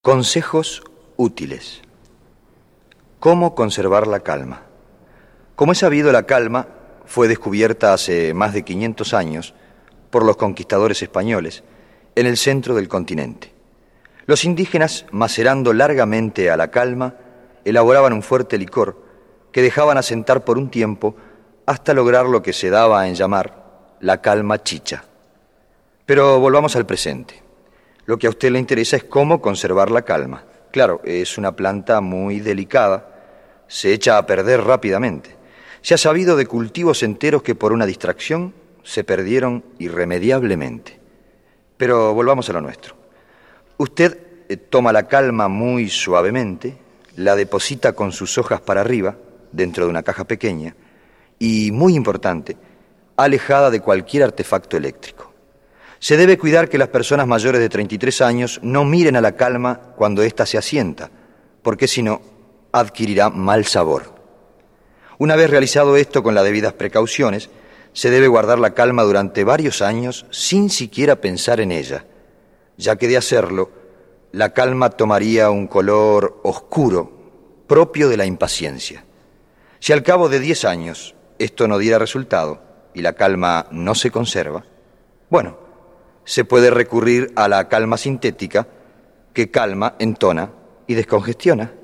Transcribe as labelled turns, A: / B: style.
A: Consejos útiles. ¿Cómo conservar la calma? Como es sabido, la calma fue descubierta hace más de 500 años por los conquistadores españoles en el centro del continente. Los indígenas, macerando largamente a la calma, elaboraban un fuerte licor que dejaban asentar por un tiempo hasta lograr lo que se daba en llamar la calma chicha. Pero volvamos al presente. Lo que a usted le interesa es cómo conservar la calma. Claro, es una planta muy delicada, se echa a perder rápidamente. Se ha sabido de cultivos enteros que por una distracción se perdieron irremediablemente. Pero volvamos a lo nuestro. Usted toma la calma muy suavemente, la deposita con sus hojas para arriba, dentro de una caja pequeña, y, muy importante, alejada de cualquier artefacto eléctrico. Se debe cuidar que las personas mayores de 33 años no miren a la calma cuando ésta se asienta, porque si no, adquirirá mal sabor. Una vez realizado esto con las debidas precauciones, se debe guardar la calma durante varios años sin siquiera pensar en ella, ya que de hacerlo, la calma tomaría un color oscuro, propio de la impaciencia. Si al cabo de 10 años esto no diera resultado y la calma no se conserva, bueno, se puede recurrir a la calma sintética que calma, entona y descongestiona.